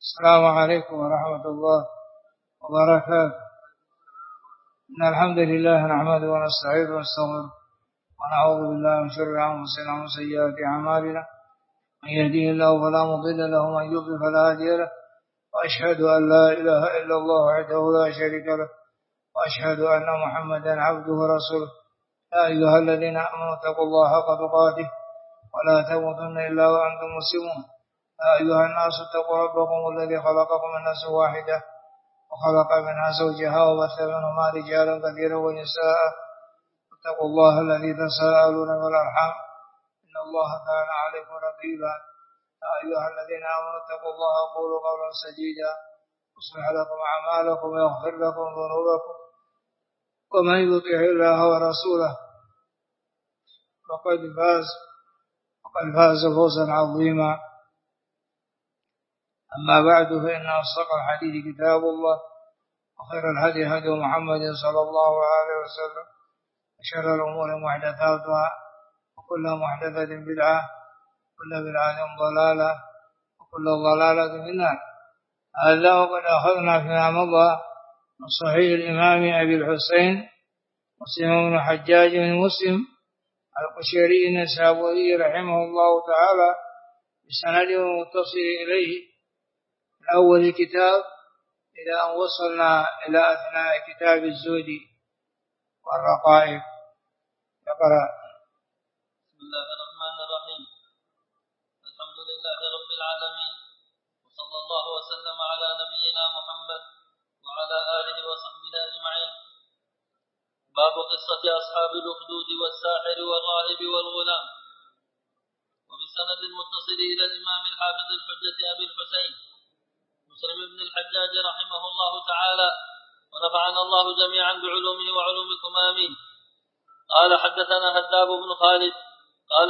السلام عليكم ورحمة الله وبركاته. إن الحمد لله نحمده ونستعينه ونستغفره ونعوذ بالله من شر أنفسنا ومن سيئات أعمالنا، من يهديه الله فلا مضل له ومن يضلل فلا هادي له، وأشهد أن لا إله إلا الله وحده لا شريك له، وأشهد أن محمدا عبده ورسوله. يا أيها الذين آمنوا اتقوا الله حق تقاته ولا تموتن إلا وأنتم مسلمون. يا أيها الناس اتقوا ربكم الذي خلقكم من نفس واحدة وخلق منها زوجها وبث منهما رجالا كثيرا ونساء، اتقوا الله الذي تساءلون والأرحام إن الله كان عليكم رقيبا. يا أيها الذين آمنوا اتقوا الله وقولوا قولا سديدا يصلح لكم أعمالكم ويغفر لكم ذنوبكم، ومن يطع الله ورسوله فقد فاز فوزا عظيما. أما بعد، فإن أصدق الحديث كتاب الله، وخير الهدي هدي محمد صلى الله عليه وسلم، وشر الأمور محدثاتها، وكل محدثة بدعة، وكل بدعة ضلالة، وكل ضلالة في النار. هذا وقد أخذنا فيما مضى من صحيح الإمام أبي الحسين مسلم بن حجاج بن مسلم القشيري النسابوري رحمه الله تعالى بسند متصل إليه من أول الكتاب إلى أن وصلنا إلى أثناء كتاب الزهد والرقائق. يقرأ. بسم الله الرحمن الرحيم. الحمد لله رب العالمين، وصلى الله وسلم على نبينا محمد وعلى آله وصحبه أجمعين. باب قصة أصحاب الأخدود والساحر والراهب والغلام. وبسند المتصل إلى الإمام الحافظ الحجة أبي الحسين مسلم بن الحجاج رحمه الله تعالى، ونفعنا الله جميعا بعلومه وعلومكم آمين. قال حدثنا هداب بن خالد قال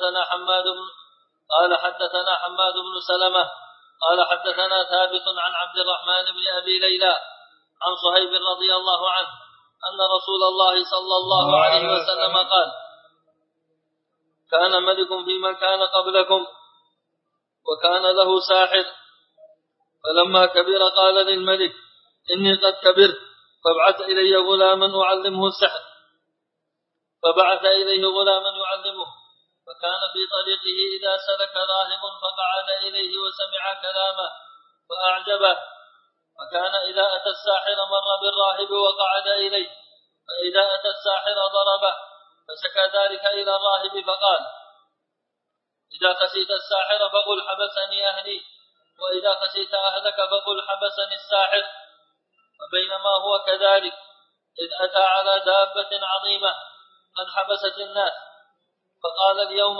حدثنا حماد بن سلمة قال حدثنا ثابت عن عبد الرحمن بن أبي ليلى عن صهيب رضي الله عنه أن رسول الله صلى الله عليه وسلم قال: كان ملك في من كان قبلكم وكان له ساحر، فلما كبر قال للملك: إني قد كبرت، فابعث إلي غلاما أعلمه السحر. فبعث إليه غلاما يعلمه، فكان في طريقه إذا سلك راهب فقعد إليه وسمع كلامه فأعجبه، فكان إذا أتى الساحر مر بالراهب وقعد إليه، فإذا أتى الساحر ضربه، فشكى ذلك إلى الراهب فقال: إذا خشيت الساحر فقل حبسني أهلي، وإذا خشيت أهلك فقل حبسني الساحر. فبينما هو كذلك إذ أتى على دابة عظيمة قد حبست الناس، فقال اليوم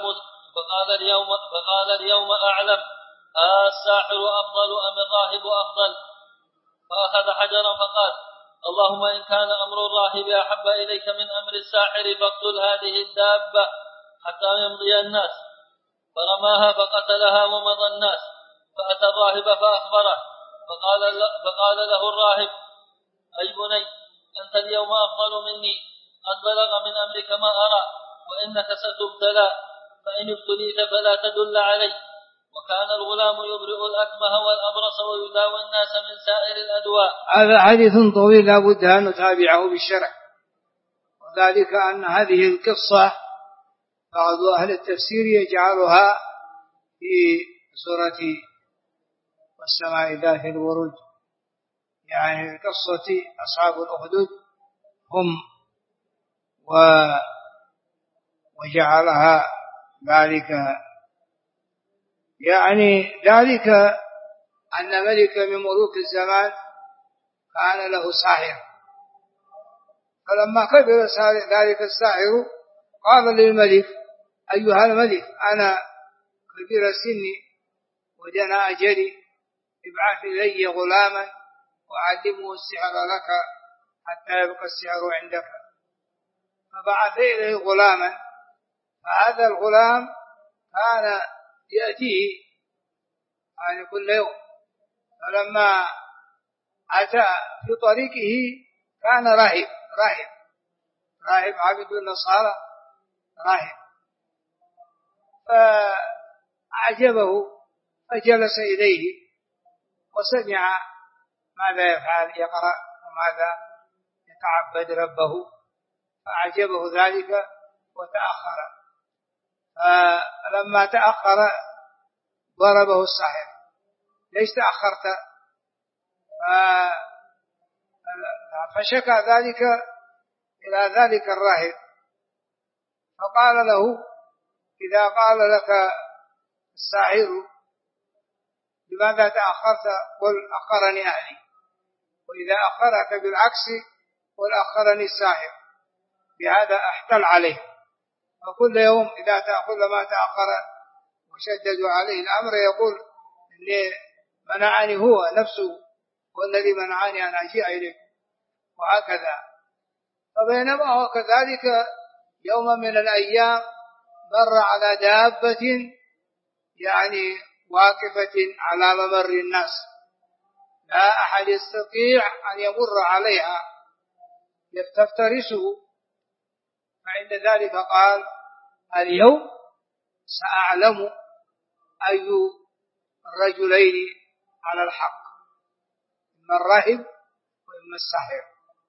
أعلم الساحر أفضل أم الراهب أفضل؟ فأخذ حجرا فقال: اللهم إن كان أمر الراهب أحب إليك من أمر الساحر فاقتل هذه الدابة حتى يمضي الناس. فرماها فقتلها ومضى الناس، فأتى الراهب فأخبره، فقال له الراهب: أي بني، أنت اليوم أفضل مني، قد بلغ من أمرك ما أرى، وإنك ستبتلى، فإن ابتليت فلا تدل علي. وكان الغلام يبرئ الأكمه والأبرص ويداوي الناس من سائر الأدواء. هذا حديث طويل لا بد أن نتابعه بالشرح، وذلك أن هذه القصة بعض أهل التفسير يجعلها في سورة والسماء ذات البروج، يعني قصة أصحاب الأخدود هم، وجعلها ذلك يعني ذلك أن ملك من ملوك الزمان كان له ساحر، فلما كبر ذلك الساحر قال للملك: أيها الملك، أنا كبير سني ودنا أجلي، ابعث إلي غلاما وأعلمه السحر لك حتى يبقى السحر عندك. فبعث إليه غلاما، فهذا الغلام كان يأتيه يعني كل يوم، فلما أتى في طريقه كان راهب عبد النصارى راهب، فأعجبه فجلس إليه وسمع ماذا يفعل، يقرأ وماذا يتعبد ربه، فأعجبه ذلك وتأخر. فلما تأخر ضربه الساحر: ليش تأخرت؟ فشكى ذلك إلى ذلك الراهب، فقال له: إذا قال لك الساحر لماذا تأخرت قل أخرني أهلي، وإذا أخرك بالعكس قل أخرني الساحر، بهذا احتل عليه. وكل يوم إذا تأخذ ما تأخر وشددوا عليه الأمر يقول: إني منعني هو نفسه والذي منعني أن أجيء إليك، وهكذا. فبينما هو كذلك يوم من الأيام مر على دابة يعني واقفة على ممر الناس، لا أحد يستطيع أن يمر عليها يفترسه. فعند ذلك قال: اليوم سأعلم أي الرجلين على الحق، إما الراهب وإما الساحر.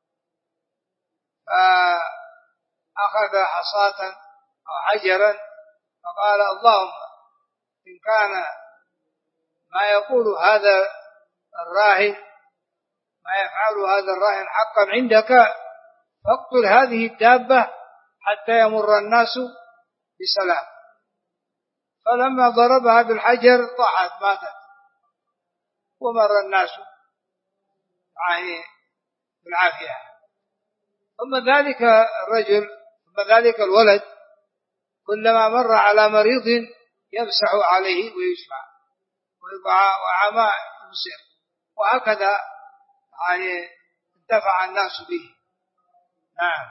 فأخذ حصاة أو حجرا فقال: اللهم إن كان ما يقول هذا الراهن، ما يفعل هذا الراهن حقا عندك، فاقتل هذه الدابة حتى يمر الناس بسلام. فلما ضربها بالحجر طاحت ماتت، ومر الناس بالعافية. ثم ذلك الرجل، ثم ذلك الولد كلما مر على مريض يمسح عليه ويشفع وعما يمسح، وهكذا انتفع الناس به. نعم.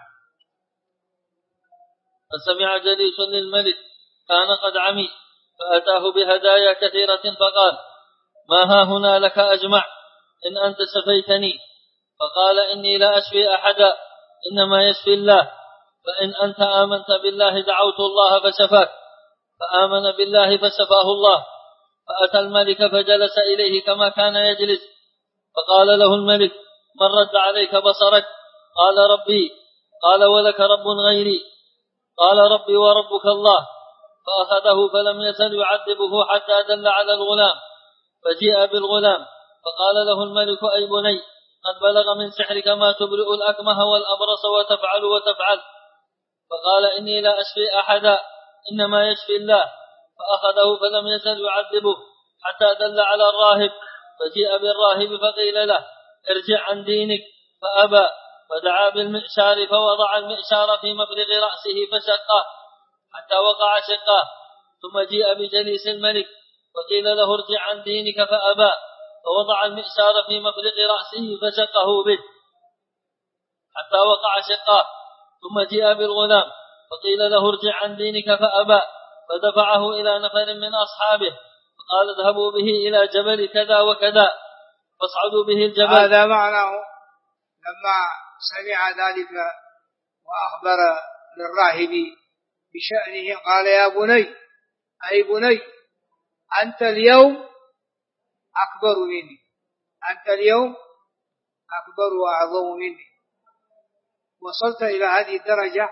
فسمع جليس للملك كان قد عمي، فأتاه بهدايا كثيرة فقال: ما ها هنا لك أجمع إن أنت شفيتني؟ فقال: إني لا أشفي أحدا، إنما يشفي الله، فإن أنت آمنت بالله دعوت الله فشفاك، فآمن بالله فشفاه الله. فأتى الملك فجلس إليه كما كان يجلس، فقال له الملك: من رد عليك بصرك؟ قال: ربي. قال: ولك رب غيري؟ قال: ربي وربك الله. فأخذه فلم يزل يعذبه حتى دل على الغلام، فجيء بالغلام فقال له الملك: أي بني، قد بلغ من سحرك ما تبرئ الأكمه والأبرص وتفعل. فقال: إني لا أشفي أحدا، إنما يشفي الله. فأخذه فلم يزل يعذبه حتى دل على الراهب، فجيء بالراهب فقيل له: ارجع عن دينك، فأبى، فدعا بالمئشار فوضع المئشار في مفرغ رأسه فشقه حتى وقع شقاه. ثم جيء بجليس الملك فقيل له: ارجع عن دينك، فأبى، فوضع المئشار في مفرغ رأسه فشقه به حتى وقع شقاه. ثم جيء بالغلام فقيل له: ارجع عن دينك، فأبى، فدفعه إلى نفر من أصحابه فقال: اذهبوا به إلى جبل كذا وكذا فاصعدوا به الجبل. هذا معناه لما سمع ذلك وأخبر للراهب بشأنه قال: يا بني، أي بني، أنت اليوم أكبر مني، أنت اليوم أكبر وأعظم مني، وصلت إلى هذه الدرجة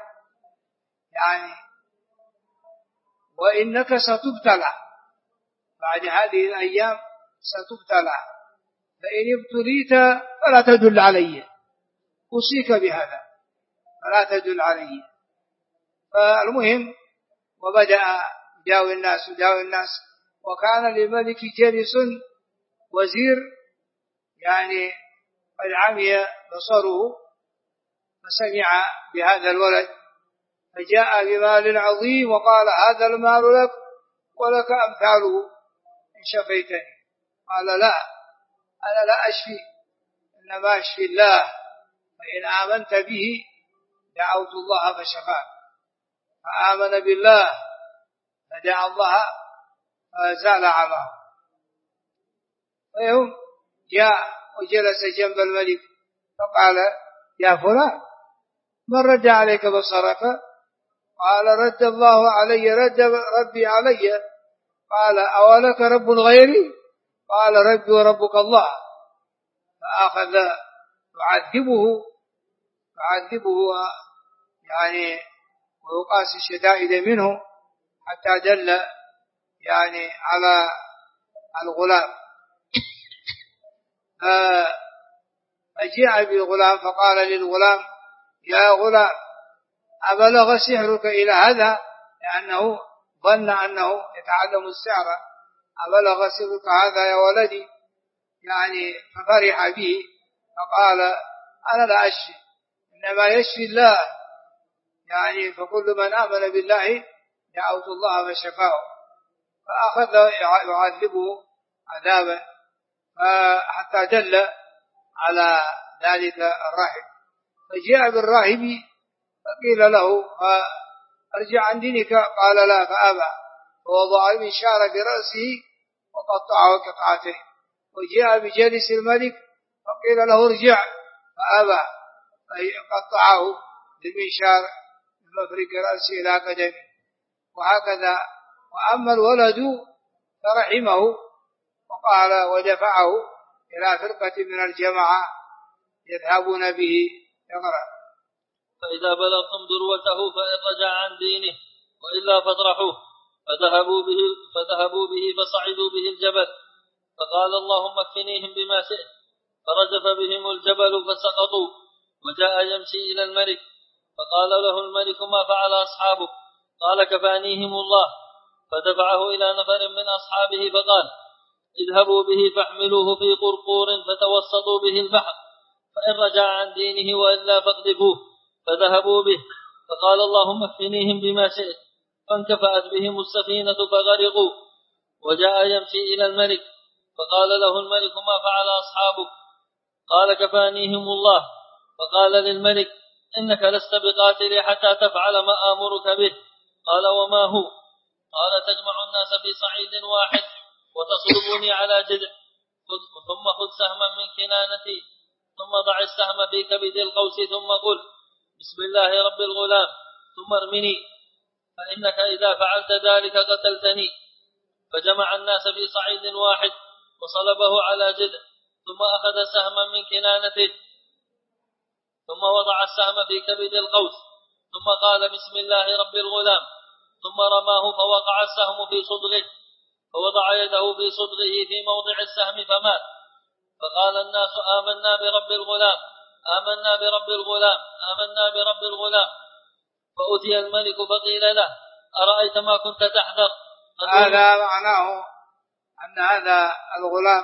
وإنك ستبتلى بعد هذه الأيام، ستبتلى، فإن ابتليت فلا تدل علي، أوصيك بهذا، فلا تدل علي. فالمهم وبدأ يداوي الناس، وكان للملك جلس وزير قد عمي بصره، فسمع بهذا الولد فجاء بمال عظيم وقال: هذا المال لك ولك أمثاله إن شفيتني. قال: لا، أنا لا أشفي، إنما أشفي الله، فإن آمنت به دعوت الله فشفاك. فآمن بالله فدعا الله فزال عماه. فيوم جاء وجلس جنب الملك فقال: يا فلان، من رد عليك بصرك؟ قال: رد الله علي، رد ربي علي. قال: أولك رب غيري؟ قال ربي وربك الله، فأخذ يعذبه يعني ويقاسي الشدائد منه حتى دل يعني على الغلام. فجاء بالغلام فقال للغلام يا غلام أبلغ سحرك إلى هذا، لأنه ظن أنه يتعلم السحر، أبلغ سحرك هذا يا ولدي يعني، ففرح به فقال أنا لا أشفي، إنما يشفي الله يعني، فكل من آمن بالله دعوت الله فشفاه. فأخذ يعذبه عذابا حتى دل على ذلك الراهب. فجاء بالراهب فقيل له ارجع عن دينك، قال لا فأبى، فوضع المنشار برأسه وقطعه قطعتين. وجاء بجالس الملك فقيل له ارجع فأبى، فقطعه بالمنشار من مفرق رأسه إلى قدمه. وهكذا. وأما الولد فرحمه وقال ودفعه إلى فرقة من الجماعة يذهبون به يقرأ. فإذا بلغتم ذروته فإن رجع عن دينه وإلا فاطرحوه. فذهبوا به فصعدوا به الجبل، فقال اللهم اكفنيهم بما شئت، فرجف بهم الجبل فسقطوا. وجاء يمشي إلى الملك فقال له الملك ما فعل أصحابك؟ قال كفانيهم الله. فدفعه إلى نفر من أصحابه فقال اذهبوا به فاحملوه في قرقور فتوسطوا به البحر، فإن رجع عن دينه وإلا فاقذفوه. فذهبوا به فقال اللهم اكفنيهم بما شئت، فانكفأت بهم السفينة فغرقوا. وجاء يمشي إلى الملك فقال له الملك ما فعل أصحابك؟ قال كفانيهم الله. فقال للملك إنك لست بقاتل حتى تفعل ما آمرك به. قال وما هو؟ قال تجمع الناس في صعيد واحد وتصلبني على جذع، ثم خذ سهما من كنانتي، ثم ضع السهم في كبد القوس، ثم قل بسم الله رب الغلام، ثم ارمني، فإنك إذا فعلت ذلك قتلتني. فجمع الناس في صعيد واحد وصلبه على جذع، ثم أخذ سهما من كنانته، ثم وضع السهم في كبد القوس، ثم قال بسم الله رب الغلام، ثم رماه فوقع السهم في صدغه، فوضع يده في صدغه في موضع السهم فمات. فقال الناس آمنا برب الغلام، آمنا برب الغلام، آمنا برب الغلام. فأتي الملك فقيل له أرأيت ما كنت تحذر؟ هذا معناه أن هذا الغلام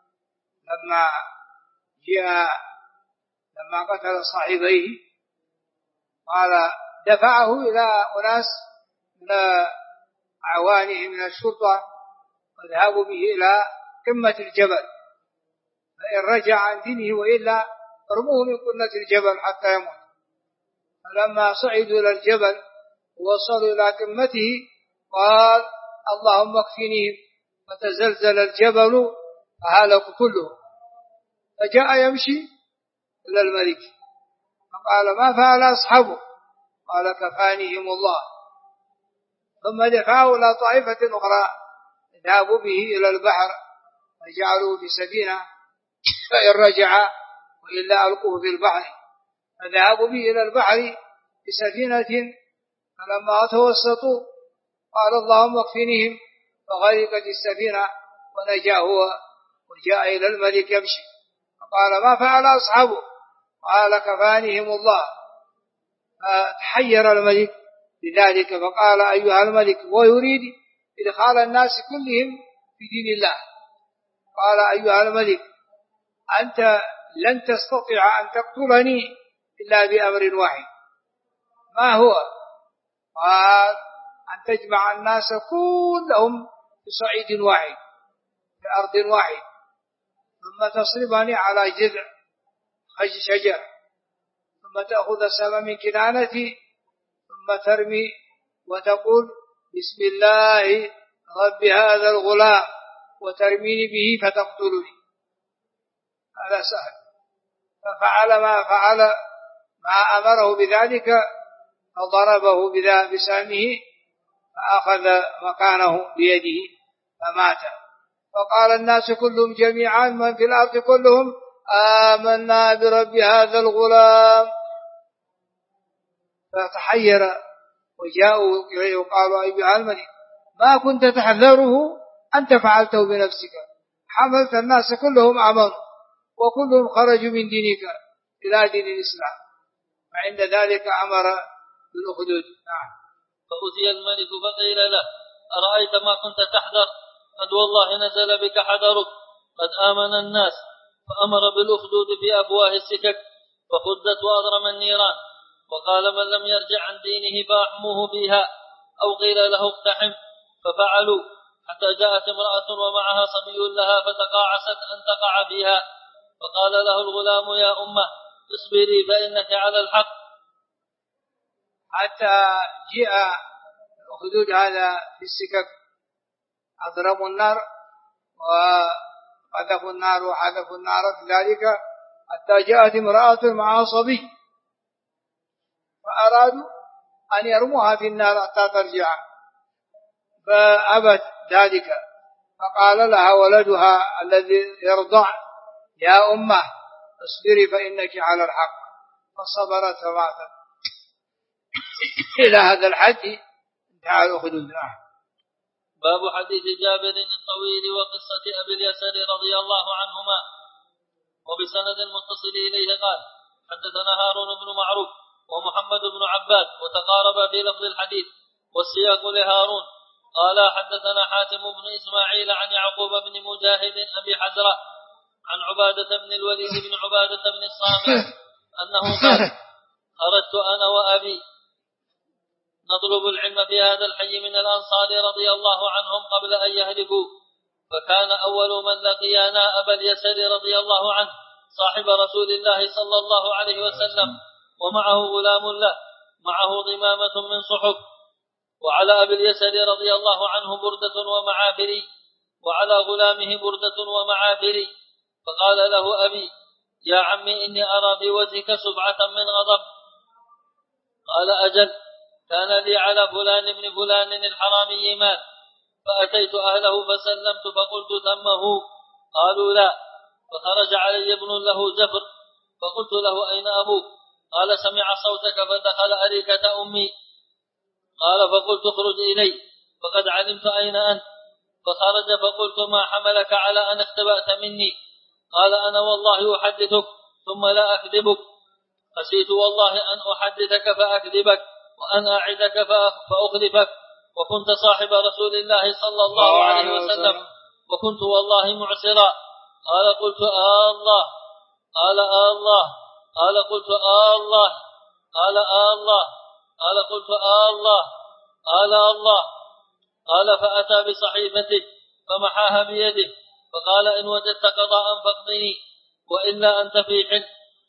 لما قتل صاحبيه قال دفعه إلى أناس من أعوانه من الشرطة وذهبوا به إلى قمة الجبل، فإن رجع عن دينه وإلا ارموه من قمة الجبل حتى يموت. فلما صعدوا إلى الجبل ووصلوا إلى قمته قال اللهم اكفنيهم، فتزلزل الجبل فهلكوا كلهم. فجاء يمشي إلى الملك فقال ما فعل أصحابه؟ قال كفانيهم الله. ثم دفعوا إلى طائفة أخرى ذهبوا به إلى البحر فجعلوه في سفينة، فإن رجع وإلا ألقوه في البحر. فذهبوا به إلى البحر بسفينة، فلما توسطوا قال اللهم اكفنيهم، فغرقت السفينة ونجا هو. وجاء إلى الملك يمشي فقال ما فعل أصحابه؟ قال كفانيهم الله. فتحير الملك بذلك فقال أيها الملك، ويريد إدخال الناس كلهم في دين الله. قال أيها الملك أنت لن تستطيع أن تقتلني إلا بأمر واحد. ما هو؟ قال أن تجمع الناس كلهم في صعيد واحد في أرض واحد، ثم تصربني على جذع شجر، ثم تأخذ سهم من كنانتي، ثم ترمي وتقول بسم الله رب هذا الغلام، وترميني به فتقتلني. هذا سهل. ففعل ما فعل ما أمره بذلك، فضربه بسهمه فأخذ مكانه بيده فمات. فقال الناس كلهم جميعا من في الأرض كلهم آمنا برب هذا الغلام. فتحير وجاءوا إليه وقالوا أيها الملك ما كنت تحذره أنت فعلته بنفسك، حملت الناس كلهم آمنوا وكلهم خرجوا من دينك إلى دين الإسلام، فعند ذلك أمر بالأخدود. فأتي الملك فقيل له أرأيت ما كنت تحذر؟ قد والله نزل بك حذرك، قد آمن الناس. فأمر بالأخدود في أفواه السكك فخدت وأضرم النيران، وقال من لم يرجع عن دينه فأحموه فيها، أو قيل له اقتحم، ففعلوا حتى جاءت امرأة ومعها صبي لها فتقاعست أن تقع فيها، فقال له الغلام يا أمه اصبري فإنك على الحق. حتى جاء الأخدود هذا في السكك، أضرموا النار وقذفوا النار وحذفوا النار في ذلك، حتى جاءت امرأة معها صبي فأرادوا أن يرموها في النار حتى ترجع، فأبت ذلك، فقال لها ولدها الذي يرضع يا أمه اصبري فإنك على الحق، فصبرت فماتت. إلى هذا الحد انتهى الأخدود. باب حديث جابر الطويل وقصة أبي اليسر رضي الله عنهما. وبسند المتصل إليه قال حدثنا هارون بن معروف ومحمد بن عباد وتقارب في لفظ الحديث والسياق لهارون. قال حدثنا حاتم بن إسماعيل عن يعقوب بن مجاهد أبي حزرة عن عبادة بن الوليد بن عبادة بن الصامت أنه قال خرجت أنا وأبي نطلب العلم في هذا الحي من الأنصار رضي الله عنهم قبل أن يهلكوا، فكان أول من لقينا أبا اليسر رضي الله عنه صاحب رسول الله صلى الله عليه وسلم، ومعه غلام له معه ضمامة من صحف، وعلى أبي اليسر رضي الله عنه بردة ومعافري، وعلى غلامه بردة ومعافري. فقال له أبي يا عمي إني أرى في وجهك سبعة من غضب. قال أجل، كان لي على فلان بن فلان الحرامي مال، فأتيت أهله فسلمت فقلت تمه، قالوا لا. فخرج علي ابن له زفر فقلت له أين أبوك؟ قال سمع صوتك فدخل أريكة أمي. قال فقلت اخرج إلي فقد علمت أين أنت. فخرج فقلت ما حملك على أن اختبأت مني؟ قال أنا والله أحدثك ثم لا أكذبك، خشيت والله أن أحدثك فأكذبك وأن أعدك فأخلفك، وكنت صاحب رسول الله صلى الله عليه وسلم وكنت والله معسرا. قال قلت الله. قال الله. قال قلت الله. قال الله. قال قلت الله. قال الله. قال فأتى بصحيفته فمحاها بيده فقال إن وجدت قضاء فاقضني وإلا أنت في حل.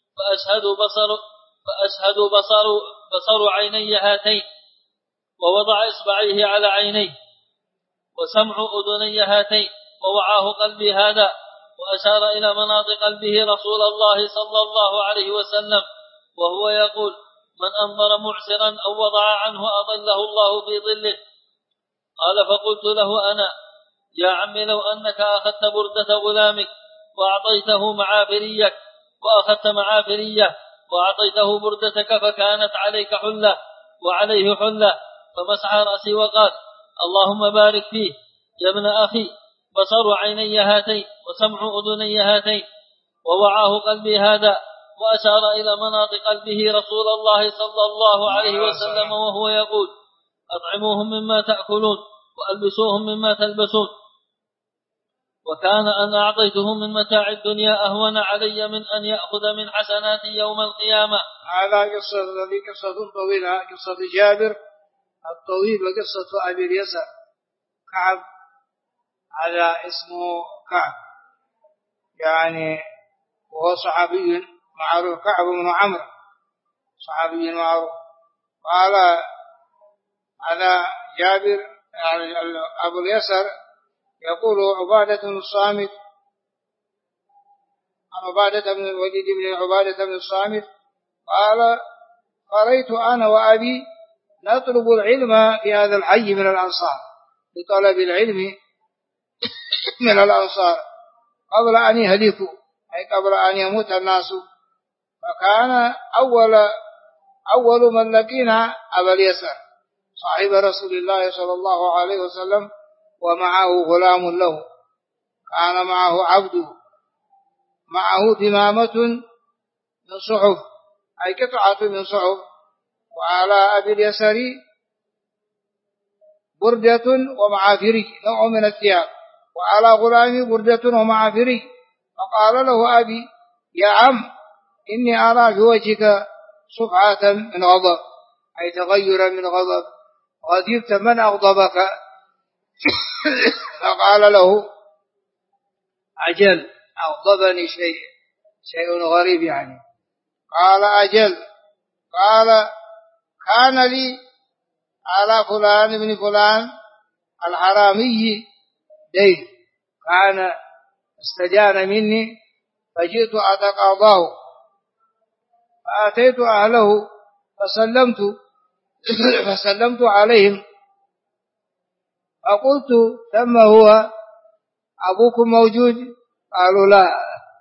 فأشهد بصر عيني هاتين، ووضع إصبعيه على عينيه، وسمع أذني هاتين، ووعاه قلبي هذا، وأشار إلى مناط قلبه رسول الله صلى الله عليه وسلم وهو يقول من أنظر معسرا أو وضع عنه أضله الله في ظله. قال فقلت له أنا يا عم لو أنك أخذت بردة غلامك وأعطيته معافريك وأخذت معافريه وأعطيته بردتك فكانت عليك حلة وعليه حلة، فمسح رأسي وقال اللهم بارك فيه يا ابن أخي، بصر عيني هاتين وسمع أذني هاتين ووعاه قلبي هذا، وأشار إلى مناط قلبه رسول الله صلى الله عليه وسلم وهو يقول أطعموهم مما تأكلون وألبسوهم مما تلبسون، وكان أن أعطيته من متاع الدنيا أهون علي من أن يأخذ من حسنات يوم القيامة. هذا قصة طويلة، قصة جابر الطويل وقصة أبي اليسر كعب، هذا اسمه كعب يعني وهو صحابي معروف، كعب بن عمرو صحابي معروف. قال هذا جابر يعني أبو اليسر يقول عبادة بن الصامت عن عبادة بن الوليد بن عبادة بن الصامت قال قريت أنا وأبي نطلب العلم في هذا الحي من الأنصار، بطلب العلم من الأنصار قبل أن يهلكوا، أي قبل أن يموت الناس. فكان أول من لقينا أبا اليسر صاحب رسول الله صلى الله عليه وسلم، ومعه غلام له، كان معه عبده، معه ثمامة من صحف، أي قطعة من صحف، وعلى أبي اليسر بردة ومعافري، نوع من الثياب، وعلى غلامي بردة ومعافري. فقال له أبي: يا عم، إني أرى في وجهك صفعة من غضب، أي تغيرا من غضب، غضبت، من أغضبك؟ فقال له: أجل، أغضبني شيء غريب يعني. قال: أجل. قال: كان لي على فلان بن فلان الحرامي دين، كان استجان مني، فجئت أتقاضاه، فأتيت أهله فسلمت عليهم، فقلت: ثم هو أبوكم موجود؟ قالوا: لا.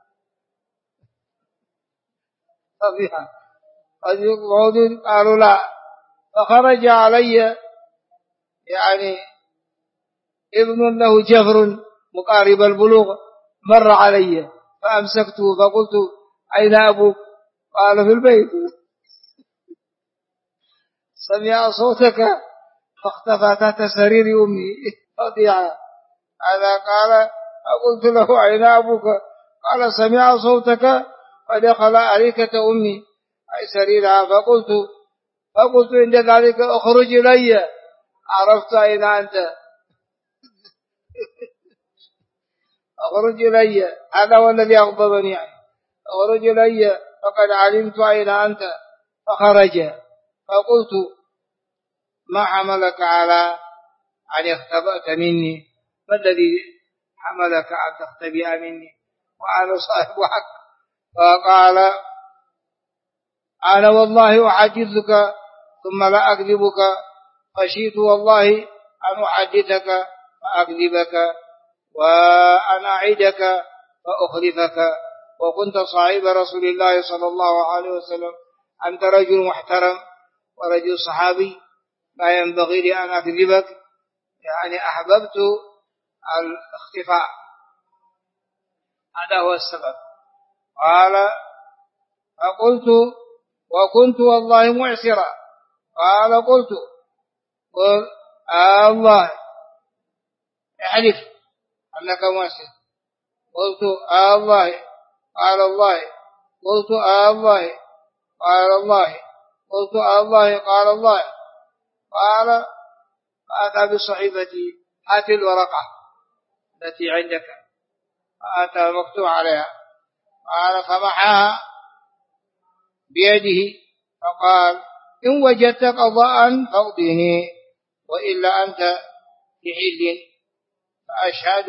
طبيعا موجود؟ قالوا: لا. فخرج علي يعني ابن له جفر مقارب البلوغ، مر علي فأمسكته فقلت: أين أبوك؟ قال: في البيت. سمع صوتك فاختفى تحت سرير أمي. فضيعة. هذا قال: فقلت له: أين أبوك؟ قال: سمع صوتك فدخل أريكة أمي، أي سريرها. فقلت عند ذلك: اخرج إلي، عرفت أين أنت. اخرج إلي، هذا هو الذي أغضبني يعني. اخرج إلي فقد علمت أين أنت. فخرج. فقلت: ما حملك على أن اختبأت مني؟ ما الذي حملك أن تختبئ مني وأنا صاحب حق؟ فقال: أنا والله أحدثك ثم لا أكذبك، خشيت والله أن أحدثك فأكذبك، وأن أعدك فأخلفك، وكنت صاحب رسول الله صلى الله عليه وسلم، أنت رجل محترم ورجل صحابي، لا ينبغي لي أن أكذبك، يعني أحببت الاختفاء، هذا هو السبب. قال: فقلت: وكنت والله معسرا. قال: قل الله، احلف أنك معسر. قلت: الله. قال: الله. قلت: الله. قال: الله. قلت: الله. قال: الله. قال: فأتى بصحيفتي، هات الورقة التي عندك، فأتى مكتوب عليها. قال: فمحاها بيده، فقال: إن وجدت قضاء فاقضني، وإلا أنت بحل. فأشهد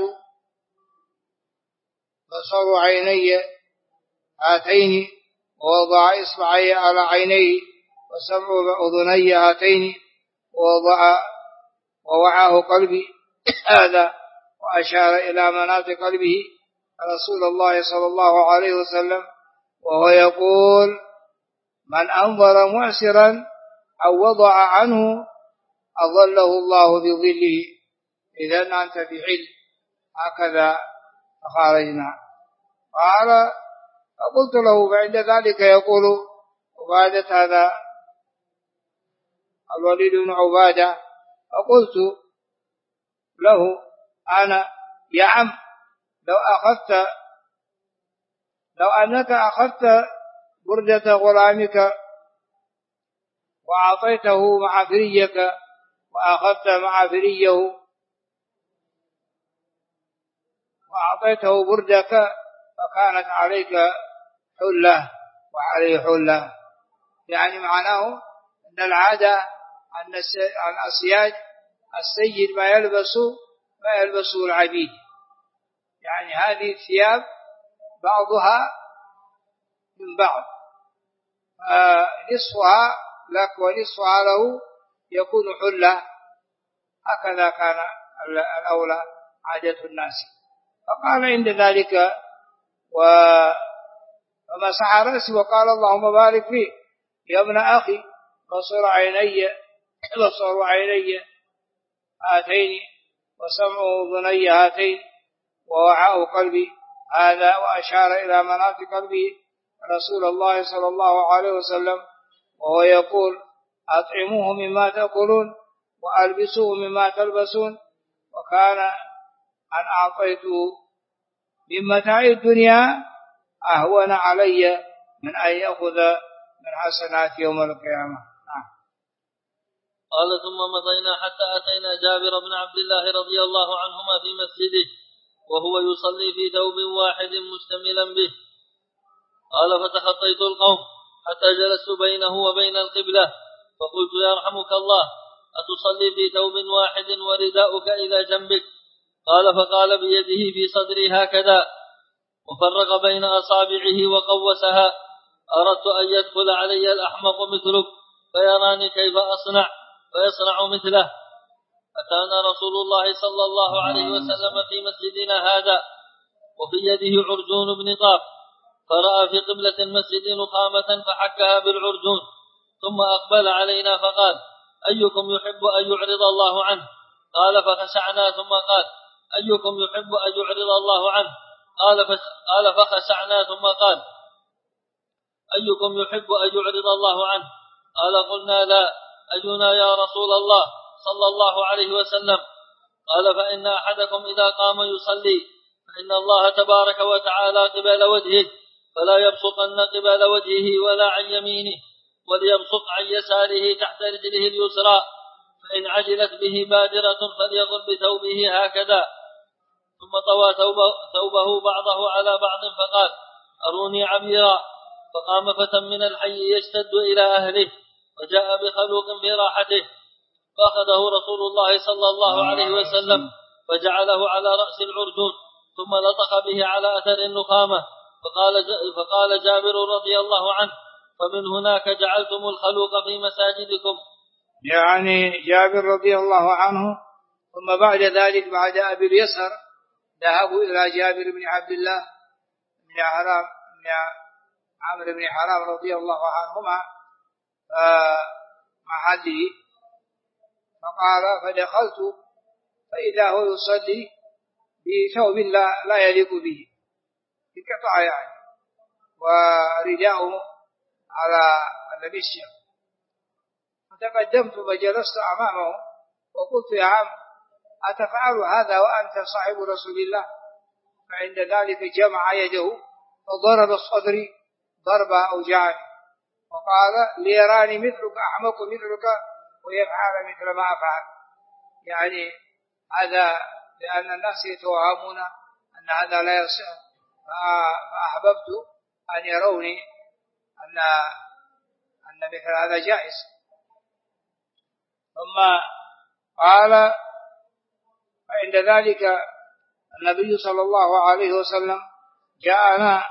بصر عيني هاتين، ووضع إصبعي على عينيه، وسمع أذني هاتين، ووعاه قلبي هذا، وأشار إلى مناط قلبه رسول الله صلى الله عليه وسلم، وهو يقول: من أنظر معسرا أو وضع عنه أظله الله بظله، إذن أنت في حل. هكذا فخرجنا. قال: فقلت له بعد ذلك يقول عبادة، هذا الوليد بن عبادة، فقلت له: أنا يا عم، لو أنك أخذت بردة غلامك وأعطيته معافريك، وأخذت معافريه وأعطيته بردك، فكانت عليك حلة وعليه حلة. يعني معناه أن العادة أن الأسياد السيد ما يلبسه العبيد، يعني هذه الثياب بعضها من بعض، نصفها لك ونصفها له يكون حلة. هكذا كان الأولى. عادة الناس. فقال عند ذلك فمسح رأسي وقال اللهم بارك فيه يا ابن أخي، بصر عيني هاتين وسمع أذني هاتين ووعاء قلبي هذا، وأشار إلى مناط قلبه رسول الله صلى الله عليه وسلم وهو يقول أطعموه مما تأكلون وألبسوه مما تلبسون، وكان أن أعطيته من متاع الدنيا أهون علي من أن يأخذ من حسنات يوم القيامة. قال ثم مضينا حتى أتينا جابر بن عبد الله رضي الله عنهما في مسجده وهو يصلي في ثوب واحد مشتملا به. قال فتخطيت القوم حتى جلست بينه وبين القبلة فقلت يرحمك الله أتصلي في ثوب واحد ورداؤك إلى جنبك؟ قال فقال بيده في صدري هكذا وفرق بين أصابعه وقوسها أردت أن يدخل علي الأحمق مثلك فيراني كيف أصنع فيصنع مثله. أتانا رسول الله صلى الله عليه وسلم في مسجدنا هذا وفي يده عرجون بن طاف، فرأى في قبلة المسجد نخامة فحكها بالعرجون ثم أقبل علينا فقال أيكم يحب أن يعرض الله عنه؟ قال فخشعنا. ثم قال أيكم يحب أن يعرض الله عنه؟ قال فخشعنا. ثم قال أيكم يحب أن يعرض الله عنه؟ قال قلنا لا، أينا يا رسول الله صلى الله عليه وسلم؟ قال فإن أحدكم إذا قام يصلي فإن الله تبارك وتعالى قبل وجهه فلا يبسطن قبل وجهه ولا عن يمينه، وليبسط عن يساره تحت رجله اليسرى، فإن عجلت به بادرة فليقل بثوبه هكذا. ثم طوى ثوبه بعضه على بعض فقال أروني عبيرا. فقام فتى من الحي يشتد إلى أهله وجاء بخلوق في راحته فأخذه رسول الله صلى الله عليه وسلم فجعله على رأس العرجون ثم لطخ به على أثر النخامة. فقال جابر رضي الله عنه فمن هناك جعلتم الخلوق في مساجدكم. يعني جابر رضي الله عنه ثم بعد ذلك بعد أبي اليسر ذهبوا إلى جابر بن عبد الله بن عمرو بن حرام رضي الله عنهما محله، فقال فدخلت فإذا هو يصلي بثوب لا يليق به بقطع يعني، ورداؤه على المشية. فتقدمت فجلست أمامه وقلت يا عم أتفعل هذا وأنت صاحب رسول الله؟ فعند ذلك جمع يده فضرب صدري ضربة أوجعني وقال ليراني مثلك أحمق مثلك ويفعل مثل ما أفعل. يعني هذا لأن الناس يتوهمون أن هذا لا يصح، فأحببت أن يروني أن مثل هذا جائز. ثم قال فعند ذلك النبي صلى الله عليه وسلم جاءنا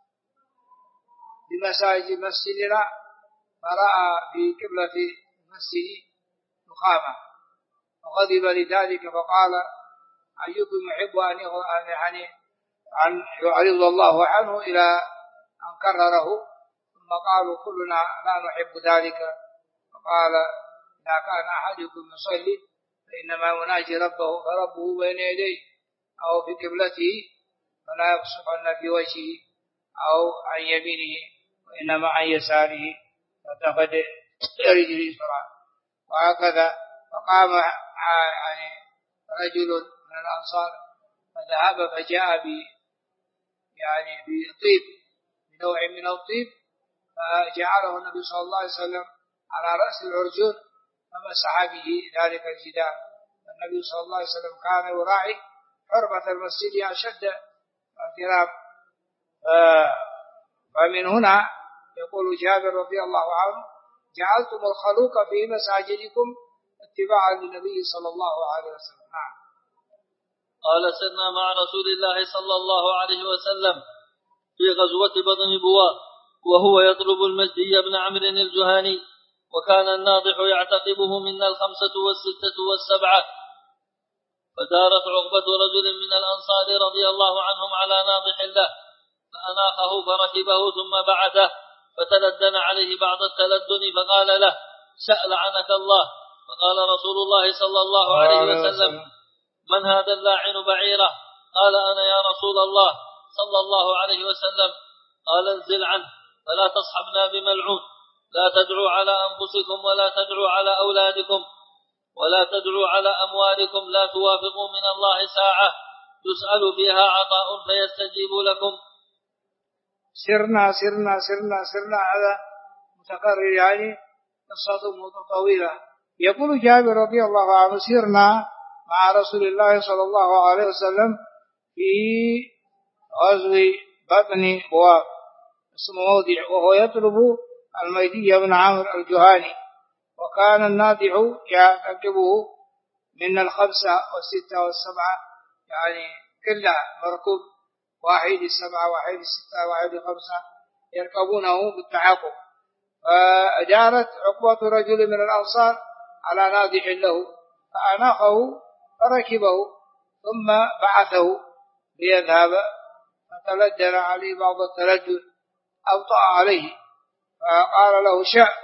بمساجد مسجدنا فرأى في قبلة المسجد نخامة وغضب لذلك فقال أيكم يحب أن يعرض الله عنه إلى أن كرره، ثم قالوا كلنا لا نحب ذلك. فقال إذا كان أحدكم يصلي فإنما يناجي ربه فربه بين يديه أو في قبلته فلا يبصقن في وجهه أو عن يمينه وإنما عن يساره فتقد رجل اليسرى. وهكذا فقام يعني رجل من الأنصار فذهب فجاء بطيب بنوع من الطيب فجعله النبي صلى الله عليه وسلم على رأس العرجون فمسح به ذلك الجدار. النبي صلى الله عليه وسلم كان يراعي حرمة المسجد أشد احترام. فمن هنا يقول جابر رضي الله عنه جعلتم الخلوق في مساجدكم اتباعا للنبي صلى الله عليه وسلم. قال سرنا مع رسول الله صلى الله عليه وسلم في غزوة بطن بوار وهو يطلب المجدي بن عمرو الجهاني، وكان الناضح يعتقبه منا 5 و6 و7، فدارت عقبة رجل من الأنصار رضي الله عنهم على ناضح له فأناخه فركبه ثم بعثه فتلدن عليه بعض التلدن فقال له سأل عنك الله. فقال رسول الله صلى الله عليه وسلم من هذا اللاعن بعيره؟ قال أنا يا رسول الله صلى الله عليه وسلم. قال انزل عنه فلا تصحبنا بملعون، لا تدعوا على أنفسكم ولا تدعوا على أولادكم ولا تدعوا على أموالكم، لا توافقوا من الله ساعة يسأل فيها عطاء فيستجيب لكم. سرنا هذا متقرر يعني قصة طويلة. يقول جابر رضي الله عنه سرنا مع رسول الله صلى الله عليه وسلم في غزو بطن بواب اسم موضع، وهو يطلب الميدي بن عمرو الجهاني، وكان الناضح يعتقبه من 5 و6 و7 يعني كلها مركوب، 1 7 1 6 1 5 يركبونه بالتعاقب. فأجارت عقبة رجل من الأنصار على ناضح له فأناخه فركبه ثم بعثه ليذهب، فتلدن عليه بعض التلدن أبطأ عليه فقال له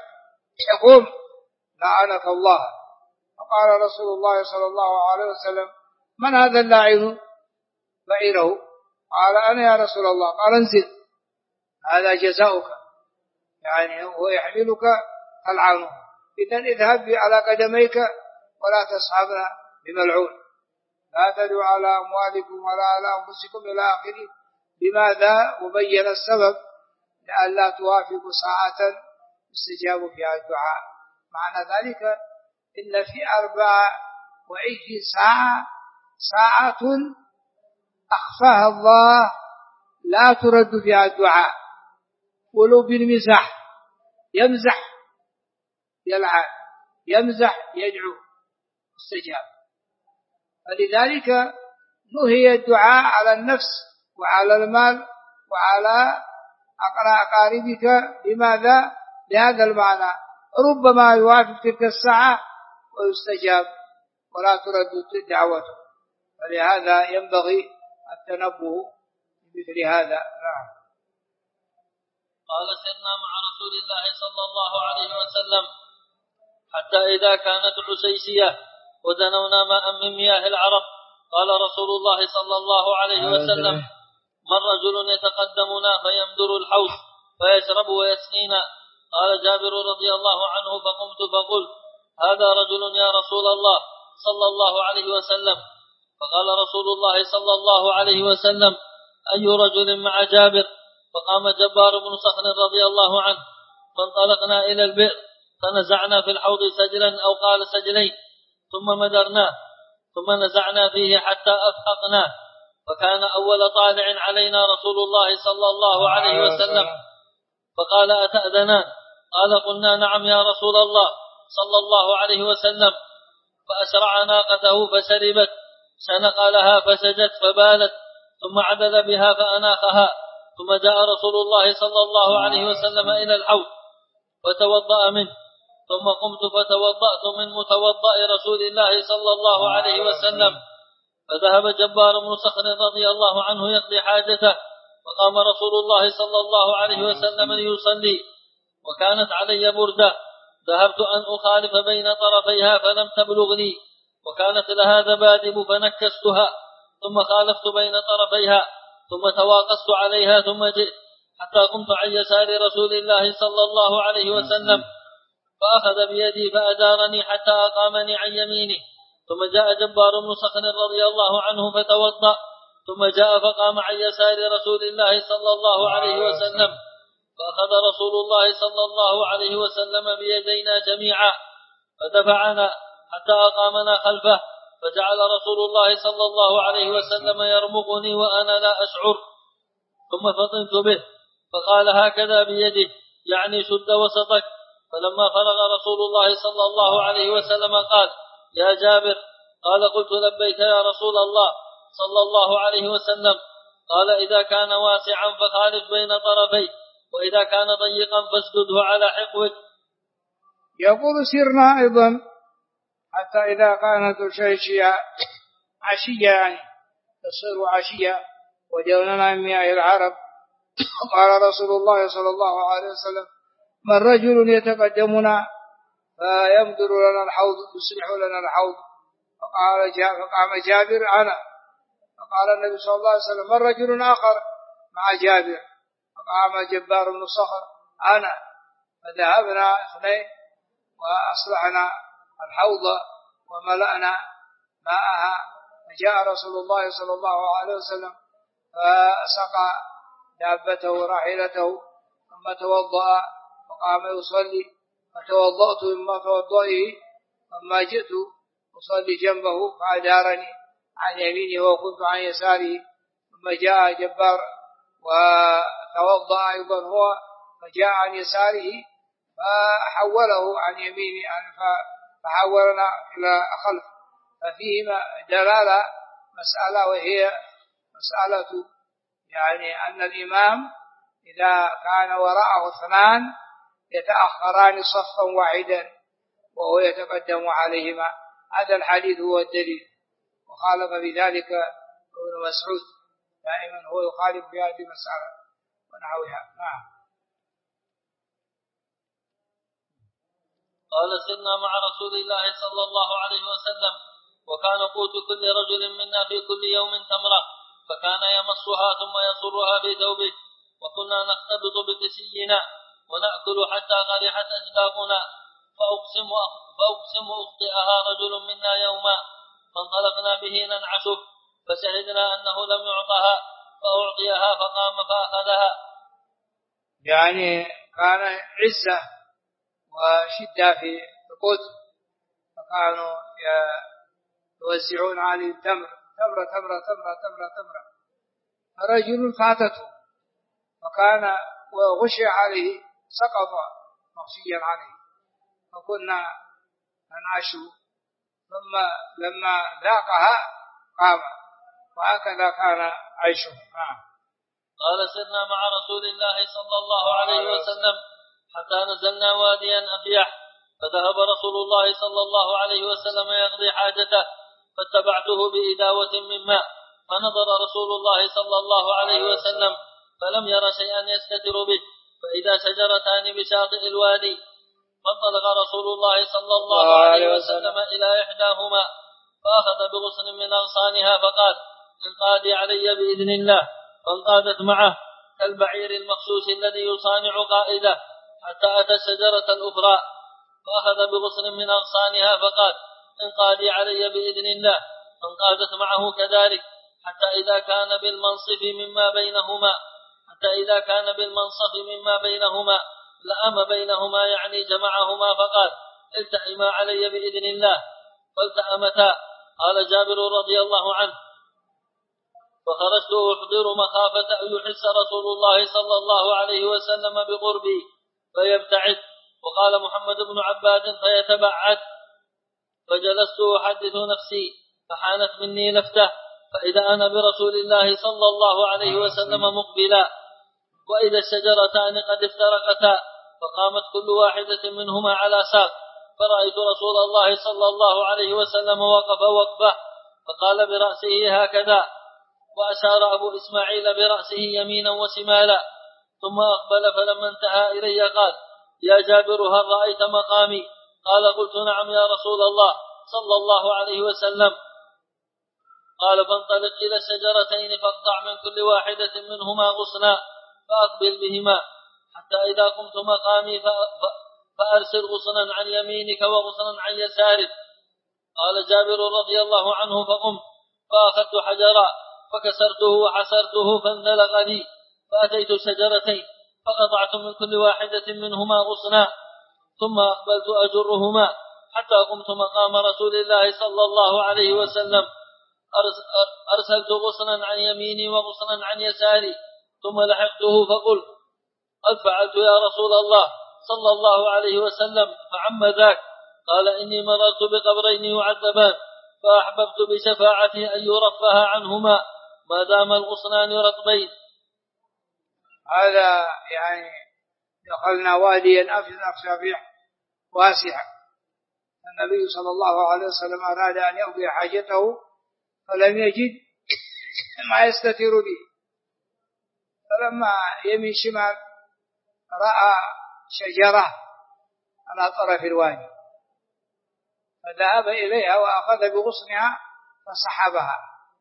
قم لعنك الله. فقال رسول الله صلى الله عليه وسلم من هذا اللاعن بعيره؟ قال أنا يا رسول الله. قال انزل هذا جزاؤك، يعني هو يحملك تلعنه، إذن اذهب على قدميك ولا تصحبنا بملعون، لا تدعوا على أموالكم ولا على أنفسكم إلى آخره. لماذا؟ وبين السبب لأن لا توافق ساعة يستجاب فيها الدعاء. معنى ذلك إن في 24 ساعة أخفاها الله لا ترد فيها الدعاء، ولو بالمزح، يمزح يلعن، يمزح يدعو استجاب. فلذلك نهي الدعاء على النفس وعلى المال وعلى أقاربك. لماذا؟ لهذا المعنى، ربما يوافق تلك الساعة ويستجاب ولا ترد دعوته، فلهذا ينبغي التنبه بمثل هذا. نعم. قال سرنا مع رسول الله صلى الله عليه وسلم حتى إذا كانت عسيسية ودنونا ماء من مياه العرب قال رسول الله صلى الله عليه وسلم من رجل يتقدمنا فيمدر الحوض فيشرب ويسقينا. قال جابر رضي الله عنه فقمت فقلت هذا رجل يا رسول الله صلى الله عليه وسلم. فقال رسول الله صلى الله عليه وسلم أي رجل مع جابر؟ فقام جبار بن صخر رضي الله عنه فانطلقنا إلى البئر فنزعنا في الحوض سجلا أو قال سجلين ثم مدرناه ثم نزعنا فيه حتى أفحقناه، فكان أول طالع علينا رسول الله صلى الله عليه وسلم فقال أتأذنان؟ قال قلنا نعم يا رسول الله صلى الله عليه وسلم. فأسرع ناقته فشربت، سنق لها فسجت فبالت، ثم عدل بها فأناخها، ثم جاء رسول الله صلى الله عليه وسلم إلى الحوض فتوضأ منه، ثم قمت فتوضأت من متوضأ رسول الله صلى الله عليه وسلم. فذهب جبار بن صخر رضي الله عنه يقضي حاجته، وقام رسول الله صلى الله عليه وسلم ليصلي، وكانت علي بردة ذهبت أن أخالف بين طرفيها فلم تبلغني، وكانت لها ذبادب فنكستها، ثم خالفت بين طرفيها، ثم تواقصت عليها، ثم جئت حتى قمت عن يسار رسول الله صلى الله عليه وسلم فأخذ بيدي فأدارني حتى أقامني عن يمينه. ثم جاء جبار بن صخر رضي الله عنه فتوضأ، ثم جاء فقام عن يسار رسول الله صلى الله عليه وسلم، فأخذ رسول الله صلى الله عليه وسلم بيدينا جميعا فدفعنا حتى أقامنا خلفه، فجعل رسول الله صلى الله عليه وسلم يرمقني وأنا لا أشعر، ثم فطنت به فقال هكذا بيده يعني شد وسطك. فلما فرغ رسول الله صلى الله عليه وسلم قال يا جابر؟ قال قلت لبيك يا رسول الله صلى الله عليه وسلم. قال إذا كان واسعا فخالف بين طرفيه، وإذا كان ضيقا فاسدده على حقوك. يقول سرنا أيضا حتى إذا كانت الشيشية عشية يعني تصير عشية ودوننا من مياه العرب. قال رسول الله صلى الله عليه وسلم من رجل يتقدمنا فيمدر لنا الحوض يصلح لنا الحوض. فقام جابر أنا. فقال النبي صلى الله عليه وسلم من رجل آخر مع جابر. فقام جبار بن صخر أنا. فذهبنا اثنين وأصلحنا الحوض وملأنا ماءها. فجاء رسول الله صلى الله عليه وسلم فسقى دابته راحلته ثم توضأ فقام يصلي فتوضأت مما توضئه ثم جئت أصلي جنبه فأدارني عن يمينه وكنت عن يساره. ثم جاء جبار وتوضأ أيضا هو فجاء عن يساره فحوله عن يمينه فحولنا إلى خلف. ففيهما دلالة مسألة وهي مسألة يعني أن الإمام إذا كان وراءه اثنان يتأخران صفا واحدا وهو يتقدم عليهما. هذا الحديث هو الدليل. وخالف بذلك ابن مسعود دائما هو يخالف في هذه المسألة ونحوها. نعم. قال سرنا مع رسول الله صلى الله عليه وسلم وكان قوت كل رجل منا في كل يوم تمرة فكان يمصها ثم يصرها في ثوبه وكنا نختلط بكسينا ونأكل حتى قرحت أجداقنا فأقسم أخطئها رجل منا يوما فانطلقنا به ننعشه فشهدنا أنه لم يعطها فأعطيها فقام فأخذها. يعني كان عزة وشدة في القوت فكانوا يوزعون عليه التمر تمرة. فرجل فاتته فكان وغشي عليه سقط مغشيا عليه فكنا ننعشه ثم لما ذاقها قام وهكذا كان عيشه. قال سرنا مع رسول الله صلى الله عليه وسلم حتى نزلنا واديا أفيح فذهب رسول الله صلى الله عليه وسلم يقضي حاجته فاتبعته بإداوة من ماء فنظر رسول الله صلى الله عليه وسلم فلم ير شيئا يستتر به فإذا شجرتان بشاطئ الوادي فانطلق رسول الله صلى الله عليه وسلم إلى إحداهما فأخذ بغصن من أغصانها فقال انقادي علي بإذن الله فانقادت معه كالبعير المخشوش الذي يصانع قائده حتى أتى الشجرة الأخرى فأخذ بغصن من أغصانها فقال انقادي علي بإذن الله فانقادت معه كذلك حتى إذا كان بالمنصف مما بينهما لأم بينهما يعني جمعهما فقال التحما علي بإذن الله فالتأمتا. قال جابر رضي الله عنه فخرجت أحضر مخافة أن يحس رسول الله صلى الله عليه وسلم بقربي فيبتعد. وقال محمد بن عباد فيتبعد فجلست أحدث نفسي فحانت مني لفتة فإذا أنا برسول الله صلى الله عليه وسلم مقبلا وإذا الشجرتان قد افترقتا فقامت كل واحدة منهما على ساق فرأيت رسول الله صلى الله عليه وسلم وقف وقفه فقال برأسه هكذا وأشار أبو إسماعيل برأسه يمينا وشمالا ثم أقبل فلما انتهى إلي قال يا جابر هل رأيت مقامي؟ قال قلت نعم يا رسول الله صلى الله عليه وسلم. قال فانطلق إلى الشجرتين فاقطع من كل واحدة منهما غصنا فأقبل بهما حتى إذا قمت مقامي فأرسل غصنا عن يمينك وغصنا عن يسارك. قال جابر رضي الله عنه فقمت فأخذت حجرا فكسرته وحسرته فانزلق لي فأتيت الشجرتين فقطعت من كل واحدة منهما غصنا ثم أقبلت أجرهما حتى قمت مقام رسول الله صلى الله عليه وسلم أرسلت غصنا عن يميني وغصنا عن يساري ثم لحقته فقلت قد فعلت يا رسول الله صلى الله عليه وسلم فعم ذاك؟ قال إني مررت بقبرين يعذبان فأحببت بشفاعته أن يرفه عنهما ما دام الغصنان رطبين. هذا يعني دخلنا واديا أفيح واسعا. النبي صلى الله عليه وسلم أراد أن يقضي حاجته فلم يجد ما يستتر به، فلما يمين شمال رأى شجرة على طرف الوادي فذهب إليها وأخذ بغصنها فسحبها،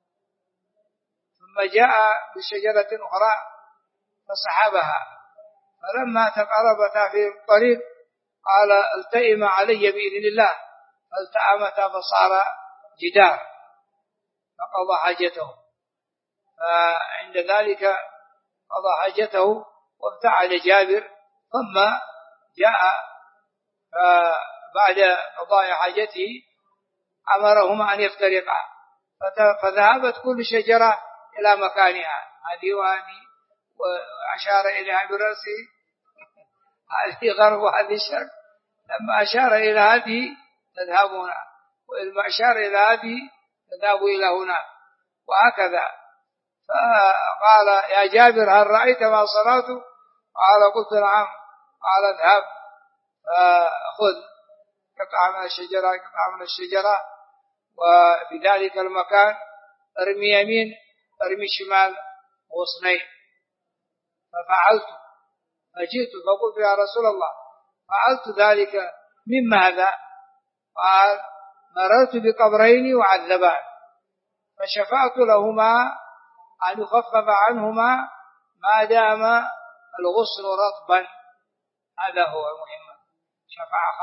ثم جاء بشجرة أخرى فسحبها، فلما تقربتا في الطريق قال التئم علي بإذن الله، فالتأمتا فصار جدار فقضى حاجته. فعند ذلك قضى حاجته وابتعد جابر، ثم جاء بعد قضاء حاجته أمرهما أن يفترقا، فذهبت كل شجرة إلى مكانها، هذه وهذه، وأشار إليها برأسه، هذه غرب وهذه شرق، لما أشار إلى هذه تذهب هنا، ولما أشار إلى هذه تذهب إلى هنا، وهكذا. فقال يا جابر هل رأيت ما صنعت؟ قال قلت نعم. قال اذهب فخذ قطعة من الشجرة وفي ذلك المكان ارمي يمين ارمي شمال غصنين. ففعلت، فجئت فقلت يا رسول الله فعلت ذلك من ماذا؟ قال مررت بقبرين يعذبان فشفعت لهما أن يخفف عنهما ما دام الغصن رطبا، هذا هو المهم، شفاعة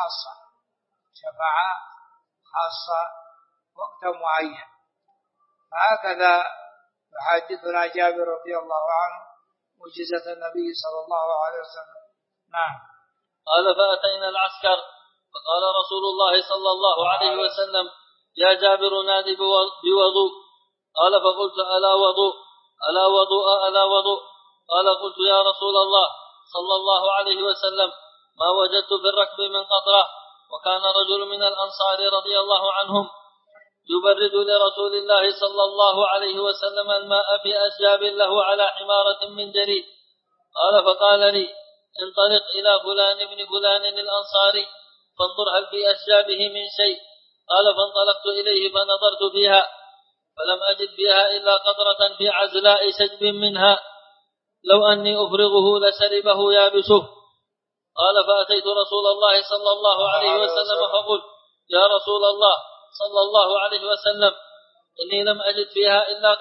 خاصة وقت معين. هكذا يحدثنا جابر رضي الله عنه معجزة النبي صلى الله عليه وسلم. نعم. قال فأتينا العسكر فقال رسول الله صلى الله عليه وسلم يا جابر نادي بوضوء. قال فقلت ألا وضوء ألا وضوء ألا وضوء. قال قلت يا رسول الله صلى الله عليه وسلم ما وجدت في الركب من قطرة. وكان رجل من الأنصار رضي الله عنهم يبرد لرسول الله صلى الله عليه وسلم الماء في أسجاب له على حمارة من جريد. قال فقال لي انطلق إلى فلان بن فلان الأنصاري فانظر هل في أسجابه من شيء. قال فانطلقت إليه فنظرت فيها فلم أجد فيها إلا قطرة في عزلاء سجب منها لو أني أفرغه لسربه يابسه. قال فأتيت رسول الله صلى الله عليه وسلم فقلت يا رسول الله صلى الله عليه وسلم إني لم أجد فيها إلا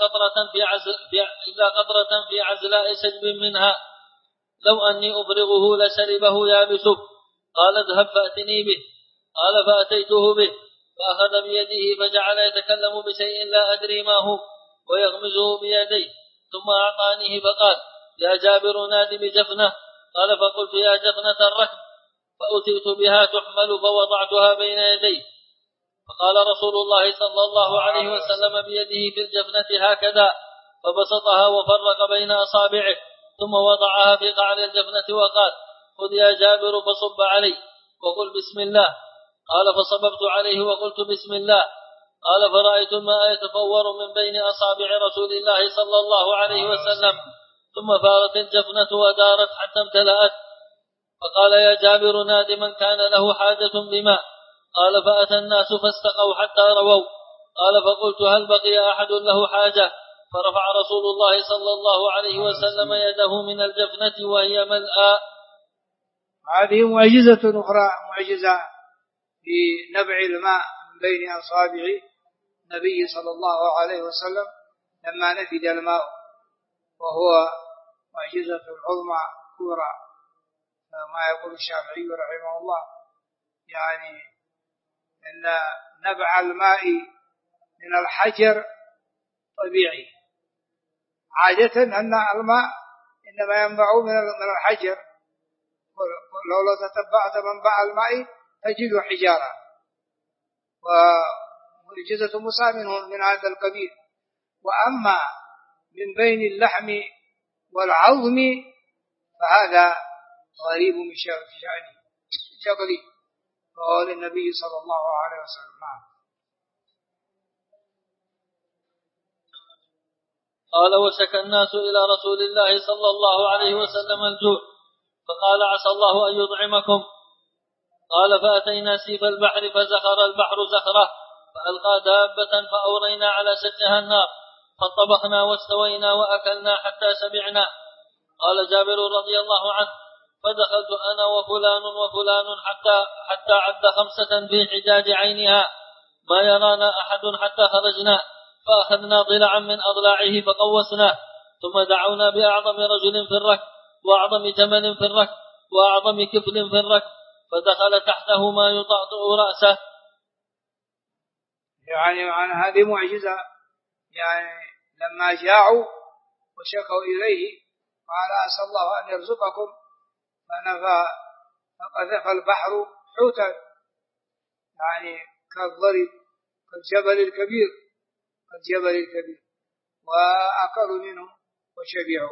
قطرة في عزلاء سجب منها لو أني أفرغه لسربه يابسه. قال اذهب فأتني به. قال فأتيته به فأخذ بيده فجعل يتكلم بشيء لا أدري ما هو ويغمزه بيديه ثم أعطانيه فقال يا جابر نادي بجفنة. قال فقلت يا جفنة الركب فأتيت بها تحمل فوضعتها بين يديه. فقال رسول الله صلى الله عليه وسلم بيده في الجفنة هكذا فبسطها وفرق بين أصابعه ثم وضعها في قعر الجفنة وقال خذ يا جابر فصب علي وقل بسم الله. قال فصببت عليه وقلت بسم الله. قال فرأيت الماء يتفور من بين أصابع رسول الله صلى الله عليه وسلم ثم فارت الجفنة ودارت حتى امتلأت. فقال يا جابر نادي من كان له حاجة بماء. قال فأتى الناس فاستقوا حتى رووا. قال فقلت هل بقي أحد له حاجة؟ فرفع رسول الله صلى الله عليه وسلم يده من الجفنة وهي ملأى. هذه معجزة أخرى، معجزة في نبع الماء من بين أصابع النبي صلى الله عليه وسلم لما نفد الماء، وهو معجزة العظمى كبرى ما يقول الشافعي رحمه الله، يعني أن نبع الماء من الحجر طبيعي، عادة أن الماء إنما ينبع من الحجر، لو تتبعت منبع الماء تجد حجارة، ومعجزة موسى من هذا القبيل. وأما من بين اللحم والعظم فهذا غريب من شأنه شغلي قول النبي صلى الله عليه وسلم. قال وشكى الناس إلى رسول الله صلى الله عليه وسلم الجوع فقال عسى الله أن يطعمكم. قال فأتينا سيف البحر فزخر البحر زخرة فألقى دابة فأورينا على سجها النار فطبخنا واستوينا وأكلنا حتى سمعنا. قال جابر رضي الله عنه فدخلت أنا وفلان وفلان حتى عد 5 في حجاج عينها ما يرانا أحد حتى خرجنا فأخذنا ضلعا من أضلاعه فقوسناه ثم دعونا بأعظم رجل في الركب وأعظم جمل في الركب وأعظم كفل في الركب فدخل تحته ما يطأطئ رأسه. يعني عن هذه معجزة، يعني لما جاءوا وشكوا إليه قال أسأل الله أن يرزقكم، فقذف البحر حوتا يعني كالضرب كالجبل الكبير وأكلوا منه وشبعوا.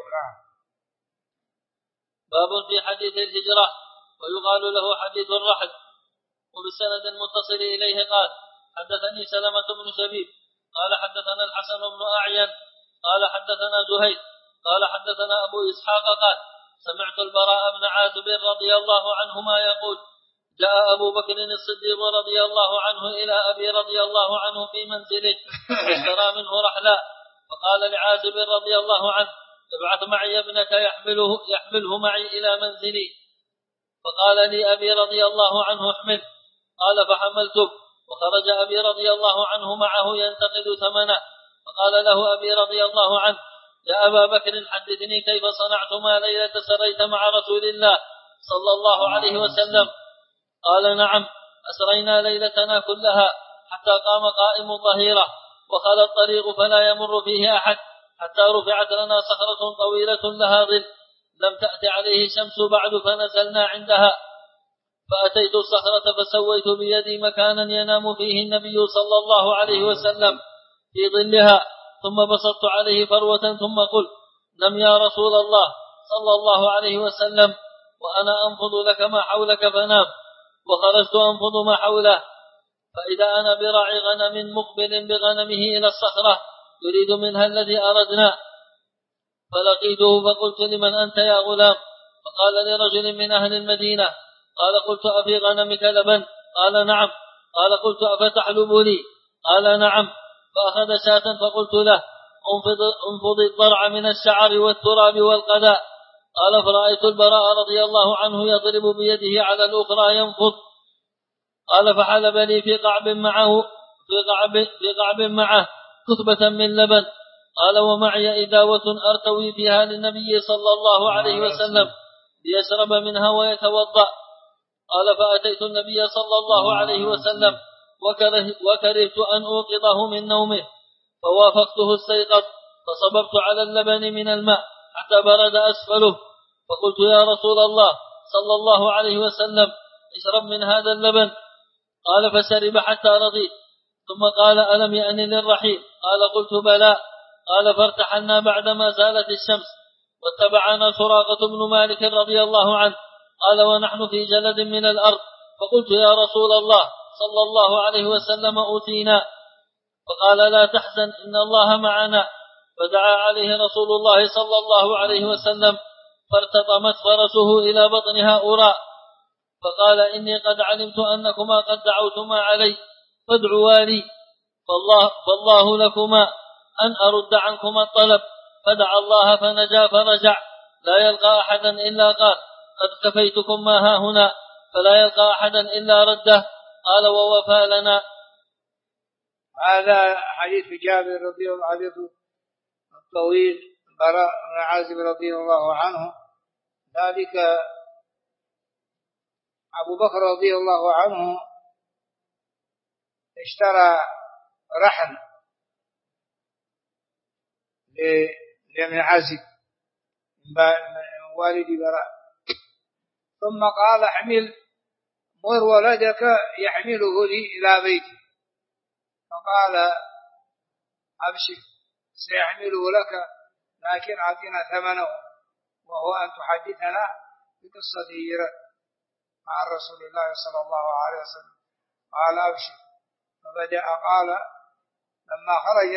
باب في حديث الهجرة ويقال له حديث الرحل. وبالسند المتصل إليه قال حدثني سلمة بن شبيب قال حدثنا الحسن بن أعين قال حدثنا زهير قال حدثنا أبو إسحاق قال سمعت البراء بن عازب رضي الله عنهما يقول جاء أبو بكر الصديق رضي الله عنه إلى أبي رضي الله عنه في منزله فاشترى منه رحلا فقال لعازب رضي الله عنه ابعث معي ابنك يحمله معي إلى منزلي. فقال لي أبي رضي الله عنه احمل. قال فحملته وخرج أبي رضي الله عنه معه ينتقد ثمنه. فقال له أبي رضي الله عنه يا أبا بكر حدثني كيف صنعتما ليلة سريت مع رسول الله صلى الله عليه وسلم. قال نعم أسرينا ليلتنا كلها حتى قام قائم الظهيرة وخلى الطريق فلا يمر فيه أحد حتى رفعت لنا صخرة طويلة لها ظل لم تأت عليه شمس بعد فنزلنا عندها فأتيت الصخرة فسويت بيدي مكانا ينام فيه النبي صلى الله عليه وسلم في ظلها ثم بسطت عليه فروة ثم قلت نم يا رسول الله صلى الله عليه وسلم وأنا أنفض لك ما حولك فنام. وخرجت أنفض ما حوله فإذا أنا براعي غنم مقبل بغنمه إلى الصخرة يريد منها الذي أردنا فلقيته فقلت لمن أنت يا غلام؟ فقال لرجل من أهل المدينة. قال قلت أفي غنمك لبن؟ قال نعم. قال قلت أفتحلب لي؟ قال نعم. فأخذ شاة فقلت له انفض الضرع من الشعر والتراب والقذاء. قال فرأيت البراء رضي الله عنه يضرب بيده على الأخرى ينفض. قال فحلب لي في قعب معه كثبة من لبن. قال ومعي إداوة أرتوي فيها للنبي صلى الله عليه وسلم ليشرب منها ويتوضأ. قال فأتيت النبي صلى الله عليه وسلم وكرهت أن أوقظه من نومه فوافقته استيقظ فصببت على اللبن من الماء حتى برد أسفله فقلت يا رسول الله صلى الله عليه وسلم اشرب من هذا اللبن. قال فشرب حتى رضي ثم قال ألم يأن للرحيل؟ قال قلت بلى. قال فارتحلنا بعدما زالت الشمس واتبعنا سراقة بن مالك رضي الله عنه. قال ونحن في جلد من الأرض فقلت يا رسول الله صلى الله عليه وسلم أوتينا. فقال لا تحزن إن الله معنا. فدعا عليه رسول الله صلى الله عليه وسلم فارتطمت فرسه إلى بطنها أوراء فقال إني قد علمت أنكما قد دعوتما علي فادعوا لي فالله لكما أن أرد عنكما الطلب. فدعا الله فنجا فرجع لا يلقى أحدا إلا قال قد كفيتكم ما ها هنا فلا يلقى أحدا إلا رده. قال ووفى لنا. هذا حديث جابر رضي الله عنه الطويل براء بن عازب رضي الله عنه. ذلك أبو بكر رضي الله عنه اشترى رحل لابن عازب من والد براء ثم قال احمل مر ولدك يحمله لي إلى بيتي. فقال أبشر سيحمله لك لكن أعطنا ثمنه وهو أن تحدثنا بقصة هجرة مع رسول الله صلى الله عليه وسلم. قال أبشر. فبدأ قال لما